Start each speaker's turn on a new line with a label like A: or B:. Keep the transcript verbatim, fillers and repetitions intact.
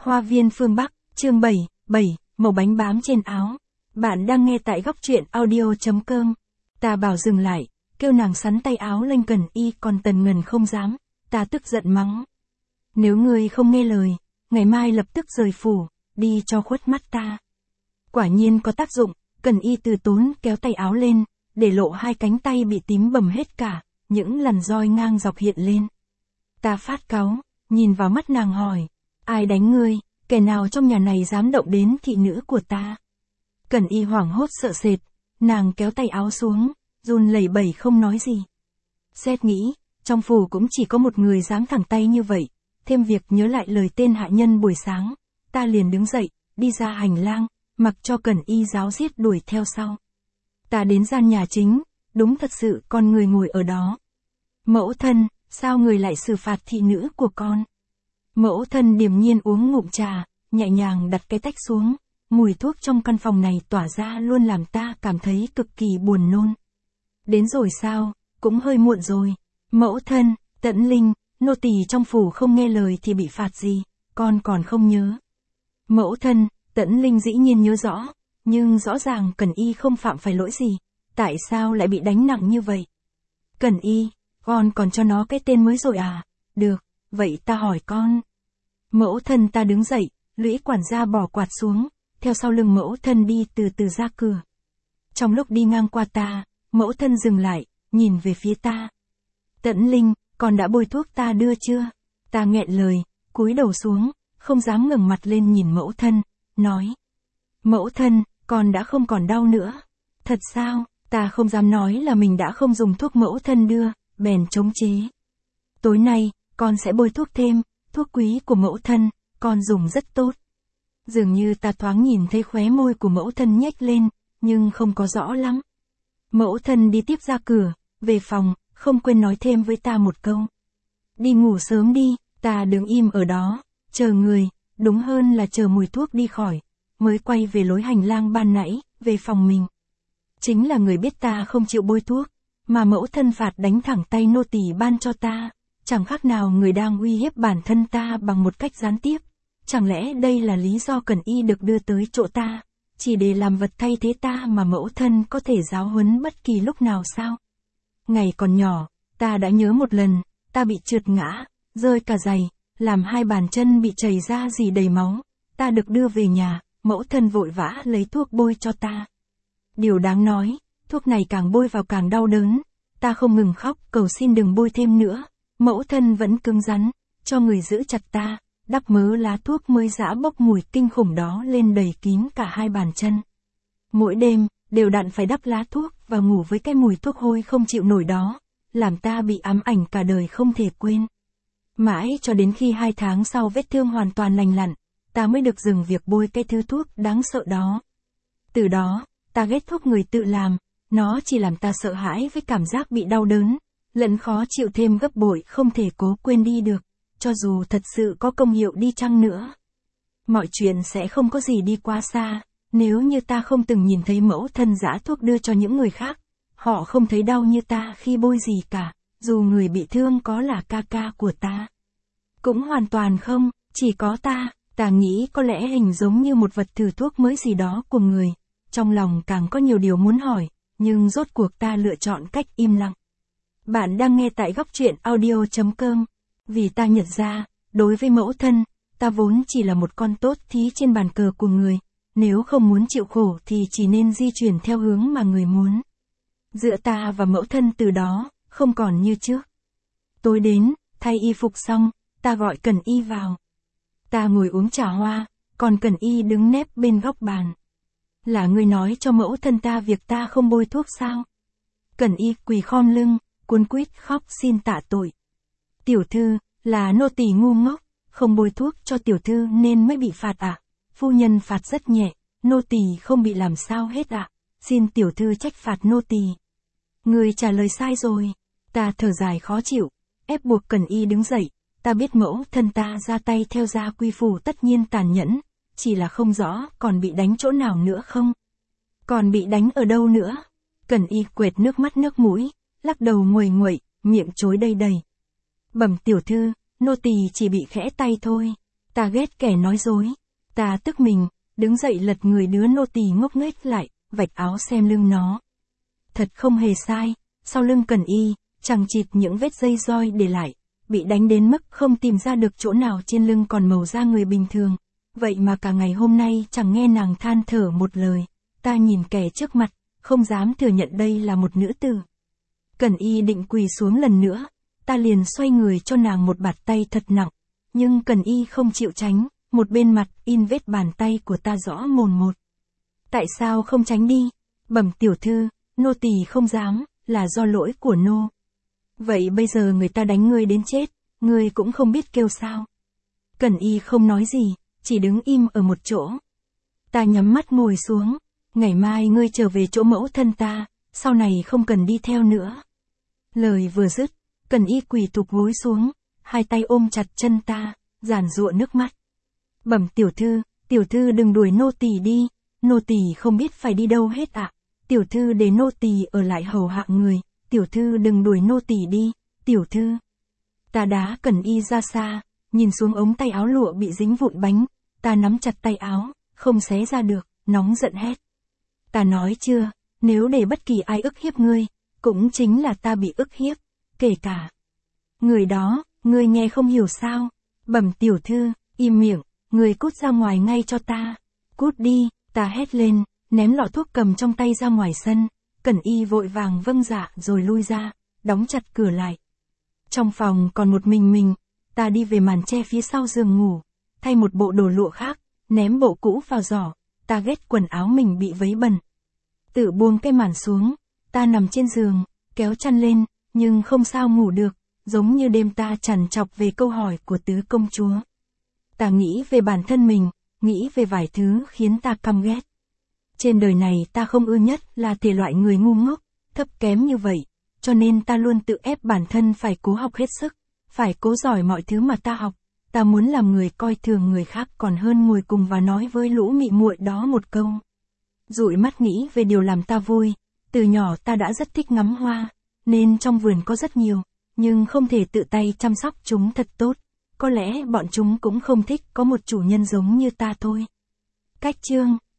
A: Hoa viên phương Bắc, chương bảy, bảy, mẩu bánh bám trên áo. Bạn đang nghe tại góc truyện audio chấm com. Ta bảo dừng lại, kêu nàng sắn tay áo lên Cần Y, còn Tần Ngần không dám. Ta tức giận mắng. Nếu ngươi không nghe lời, ngày mai lập tức rời phủ, đi cho khuất mắt ta. Quả nhiên có tác dụng, Cần Y từ tốn kéo tay áo lên, để lộ hai cánh tay bị tím bầm hết cả, những lằn roi ngang dọc hiện lên. Ta phát cáu, nhìn vào mắt nàng hỏi, ai đánh ngươi, kẻ nào trong nhà này dám động đến thị nữ của ta. Cần Y hoảng hốt sợ sệt, nàng kéo tay áo xuống, run lẩy bẩy không nói gì. Xét nghĩ, trong phủ cũng chỉ có một người dám thẳng tay như vậy, thêm việc nhớ lại lời tên hạ nhân buổi sáng, ta liền đứng dậy, đi ra hành lang, mặc cho Cần Y ráo riết đuổi theo sau. Ta đến gian nhà chính, đúng thật sự con người ngồi ở đó. Mẫu thân, sao người lại xử phạt thị nữ của con? Mẫu thân điềm nhiên uống ngụm trà, nhẹ nhàng đặt cái tách xuống, mùi thuốc trong căn phòng này tỏa ra luôn làm ta cảm thấy cực kỳ buồn nôn. Đến rồi sao, cũng hơi muộn rồi. Mẫu thân, Tẫn Linh, nô tỳ trong phủ không nghe lời thì bị phạt gì, con còn không nhớ. Mẫu thân, Tẫn Linh dĩ nhiên nhớ rõ, nhưng rõ ràng Cần Y không phạm phải lỗi gì, tại sao lại bị đánh nặng như vậy? Cần Y, con còn cho nó cái tên mới rồi à? Được, vậy ta hỏi con. Mẫu thân ta đứng dậy, Lũy quản gia bỏ quạt xuống, theo sau lưng mẫu thân đi từ từ ra cửa. Trong lúc đi ngang qua ta, mẫu thân dừng lại, nhìn về phía ta. Tẫn Linh, con đã bôi thuốc ta đưa chưa? Ta nghẹn lời, cúi đầu xuống, không dám ngẩng mặt lên nhìn mẫu thân, nói. Mẫu thân, con đã không còn đau nữa. Thật sao? Ta không dám nói là mình đã không dùng thuốc mẫu thân đưa, bèn chống chế. Tối nay, con sẽ bôi thuốc thêm, thuốc quý của mẫu thân, con dùng rất tốt. Dường như ta thoáng nhìn thấy khóe môi của mẫu thân nhếch lên, nhưng không có rõ lắm. Mẫu thân đi tiếp ra cửa, về phòng, không quên nói thêm với ta một câu. Đi ngủ sớm đi, ta đứng im ở đó, chờ người, đúng hơn là chờ mùi thuốc đi khỏi, mới quay về lối hành lang ban nãy, về phòng mình. Chính là người biết ta không chịu bôi thuốc, mà mẫu thân phạt đánh thẳng tay nô tỳ ban cho ta, chẳng khác nào người đang uy hiếp bản thân ta bằng một cách gián tiếp. Chẳng lẽ đây là lý do Cần Y được đưa tới chỗ ta, chỉ để làm vật thay thế ta mà mẫu thân có thể giáo huấn bất kỳ lúc nào sao? Ngày còn nhỏ, ta đã nhớ một lần, ta bị trượt ngã, rơi cả giày, làm hai bàn chân bị chảy ra rỉ đầy máu, ta được đưa về nhà, mẫu thân vội vã lấy thuốc bôi cho ta. Điều đáng nói, thuốc này càng bôi vào càng đau đớn, ta không ngừng khóc cầu xin đừng bôi thêm nữa, mẫu thân vẫn cứng rắn, cho người giữ chặt ta, đắp mớ lá thuốc mới giã bốc mùi kinh khủng đó lên đầy kín cả hai bàn chân. Mỗi đêm, đều đặn phải đắp lá thuốc và ngủ với cái mùi thuốc hôi không chịu nổi đó, làm ta bị ám ảnh cả đời không thể quên. Mãi cho đến khi hai tháng sau vết thương hoàn toàn lành lặn, ta mới được dừng việc bôi cái thứ thuốc đáng sợ đó. Từ đó, ta ghét thuốc người tự làm, nó chỉ làm ta sợ hãi với cảm giác bị đau đớn, lẫn khó chịu thêm gấp bội không thể cố quên đi được, cho dù thật sự có công hiệu đi chăng nữa. Mọi chuyện sẽ không có gì đi quá xa, nếu như ta không từng nhìn thấy mẫu thân giã thuốc đưa cho những người khác, họ không thấy đau như ta khi bôi gì cả, dù người bị thương có là ca ca của ta. Cũng hoàn toàn không, chỉ có ta, ta nghĩ có lẽ hình giống như một vật thử thuốc mới gì đó của người. Trong lòng càng có nhiều điều muốn hỏi, nhưng rốt cuộc ta lựa chọn cách im lặng. Bạn đang nghe tại góc truyện audio chấm com. Vì ta nhận ra, đối với mẫu thân, ta vốn chỉ là một con tốt thí trên bàn cờ của người, nếu không muốn chịu khổ thì chỉ nên di chuyển theo hướng mà người muốn. Giữa ta và mẫu thân từ đó, không còn như trước. Tối đến, thay y phục xong, ta gọi Cần Y vào. Ta ngồi uống trà hoa, còn Cần Y đứng nép bên góc bàn. Là ngươi nói cho mẫu thân ta việc ta không bôi thuốc sao? Cần Y quỳ khom lưng, cuống quýt khóc xin tạ tội. Tiểu thư, là nô tỳ ngu ngốc, không bôi thuốc cho tiểu thư nên mới bị phạt ạ. À? Phu nhân phạt rất nhẹ, nô tỳ không bị làm sao hết ạ. À? Xin tiểu thư trách phạt nô tỳ. Người trả lời sai rồi. Ta thở dài khó chịu, ép buộc Cần Y đứng dậy. Ta biết mẫu thân ta ra tay theo gia quy phủ tất nhiên tàn nhẫn, chỉ là không rõ còn bị đánh chỗ nào nữa không? Còn bị đánh ở đâu nữa? Cần Y quệt nước mắt nước mũi, lắc đầu nguầy nguậy, miệng chối đầy đầy. Bẩm tiểu thư, nô tỳ chỉ bị khẽ tay thôi. Ta ghét kẻ nói dối. Ta tức mình, đứng dậy lật người đứa nô tỳ ngốc nghếch lại, vạch áo xem lưng nó. Thật không hề sai, sau lưng Cẩn Y, chằng chịt những vết dây roi để lại, bị đánh đến mức không tìm ra được chỗ nào trên lưng còn màu da người bình thường. Vậy mà cả ngày hôm nay chẳng nghe nàng than thở một lời. Ta nhìn kẻ trước mặt, không dám thừa nhận đây là một nữ tử. Cẩn Y định quỳ xuống lần nữa, ta liền xoay người cho nàng một bạt tay thật nặng. Nhưng Cẩn Y không chịu tránh, một bên mặt in vết bàn tay của ta rõ mồn một. Tại sao không tránh đi? Bẩm tiểu thư, nô tỳ không dám, là do lỗi của nô. Vậy bây giờ người ta đánh ngươi đến chết, ngươi cũng không biết kêu sao. Cẩn Y không nói gì, chỉ đứng im ở một chỗ. Ta nhắm mắt ngồi xuống, ngày mai ngươi trở về chỗ mẫu thân ta, sau này không cần đi theo nữa. Lời vừa dứt, Cẩn Y quỳ tụp gối xuống, hai tay ôm chặt chân ta, giàn giụa nước mắt. Bẩm tiểu thư, tiểu thư đừng đuổi nô tỳ đi, nô tỳ không biết phải đi đâu hết ạ. Tiểu thư để nô tỳ ở lại hầu hạ người, tiểu thư đừng đuổi nô tỳ đi, tiểu thư. Ta đá Cẩn Y ra xa, nhìn xuống ống tay áo lụa bị dính vụn bánh, ta nắm chặt tay áo, không xé ra được, nóng giận hét. Ta nói chưa, nếu để bất kỳ ai ức hiếp ngươi, cũng chính là ta bị ức hiếp, kể cả người đó, ngươi nghe không hiểu sao? Bẩm tiểu thư, im miệng, ngươi cút ra ngoài ngay cho ta. Cút đi, ta hét lên, ném lọ thuốc cầm trong tay ra ngoài sân. Cẩn Y vội vàng vâng dạ rồi lui ra, đóng chặt cửa lại. Trong phòng còn một mình mình, ta đi về màn che phía sau giường ngủ, thay một bộ đồ lụa khác, ném bộ cũ vào giỏ. Ta ghét quần áo mình bị vấy bẩn. Tự buông cái màn xuống, ta nằm trên giường, kéo chăn lên, nhưng không sao ngủ được, giống như đêm ta trằn trọc về câu hỏi của tứ công chúa. Ta nghĩ về bản thân mình, nghĩ về vài thứ khiến ta căm ghét. Trên đời này ta không ưa nhất là thể loại người ngu ngốc, thấp kém như vậy, cho nên ta luôn tự ép bản thân phải cố học hết sức, phải cố giỏi mọi thứ mà ta học. Ta muốn làm người coi thường người khác còn hơn ngồi cùng và nói với lũ mị muội đó một câu. Dụi mắt nghĩ về điều làm ta vui, từ nhỏ ta đã rất thích ngắm hoa, nên trong vườn có rất nhiều, nhưng không thể tự tay chăm sóc chúng thật tốt. Có lẽ bọn chúng cũng không thích có một chủ nhân giống như ta thôi. Cách chương